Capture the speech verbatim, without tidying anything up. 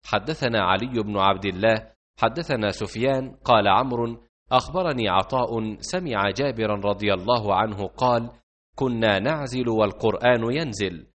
حدثنا علي بن عبد الله حدثنا سفيان قال عمرو أخبرني عطاء سمع جابرا رضي الله عنه قال: كنا نعزل والقرآن ينزل،